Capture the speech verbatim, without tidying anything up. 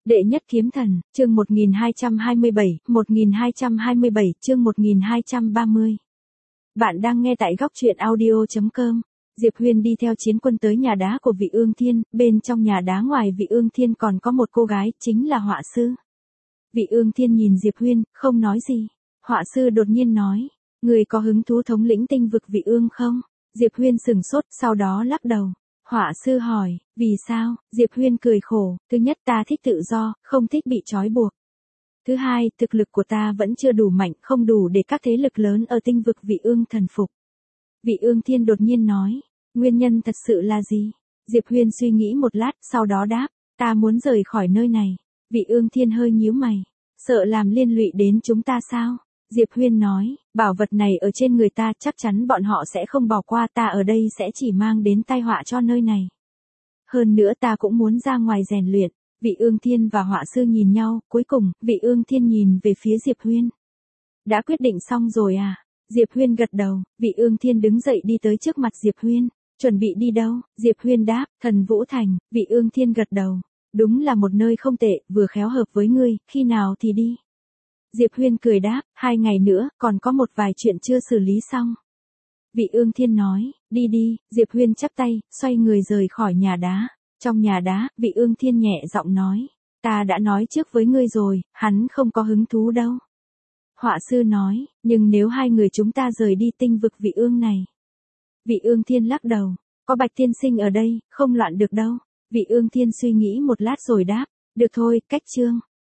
Đệ nhất kiếm thần, chương một nghìn hai trăm hai mươi bảy, một nghìn hai trăm hai mươi bảy, chương một nghìn hai trăm ba mươi. Bạn đang nghe tại góc truyện audio chấm com. Diệp Huyên đi theo chiến quân tới nhà đá của Vị Ương Thiên, bên trong nhà đá ngoài Vị Ương Thiên còn có một cô gái, chính là họa sư. Vị Ương Thiên nhìn Diệp Huyên, không nói gì. Họa sư đột nhiên nói, người có hứng thú thống lĩnh tinh vực Vị Ương không? Diệp Huyên sừng sốt, sau đó lắc đầu. Họa sư hỏi, vì sao? Diệp Huyên cười khổ, thứ nhất ta thích tự do, không thích bị trói buộc. Thứ hai, thực lực của ta vẫn chưa đủ mạnh, không đủ để các thế lực lớn ở tinh vực Vị Ương thần phục. Vị Ương Thiên đột nhiên nói, nguyên nhân thật sự là gì? Diệp Huyên suy nghĩ một lát, sau đó đáp, ta muốn rời khỏi nơi này. Vị Ương Thiên hơi nhíu mày, sợ làm liên lụy đến chúng ta sao? Diệp Huyên nói, bảo vật này ở trên người ta chắc chắn bọn họ sẽ không bỏ qua, ta ở đây sẽ chỉ mang đến tai họa cho nơi này. Hơn nữa ta cũng muốn ra ngoài rèn luyện. Vị Ương Thiên và họa sư nhìn nhau, cuối cùng, Vị Ương Thiên nhìn về phía Diệp Huyên. Đã quyết định xong rồi à? Diệp Huyên gật đầu, Vị Ương Thiên đứng dậy đi tới trước mặt Diệp Huyên. Chuẩn bị đi đâu? Diệp Huyên đáp, Thần Vũ Thành. Vị Ương Thiên gật đầu. Đúng là một nơi không tệ, vừa khéo hợp với ngươi, khi nào thì đi? Diệp Huyên cười đáp, hai ngày nữa, còn có một vài chuyện chưa xử lý xong. Vị Ương Thiên nói, đi đi. Diệp Huyên chắp tay, xoay người rời khỏi nhà đá. Trong nhà đá, Vị Ương Thiên nhẹ giọng nói, ta đã nói trước với ngươi rồi, hắn không có hứng thú đâu. Họa sư nói, nhưng nếu hai người chúng ta rời đi tinh vực Vị Ương này. Vị Ương Thiên lắc đầu, có Bạch Tiên Sinh ở đây, không loạn được đâu. Vị Ương Thiên suy nghĩ một lát rồi đáp, được thôi, cách chương.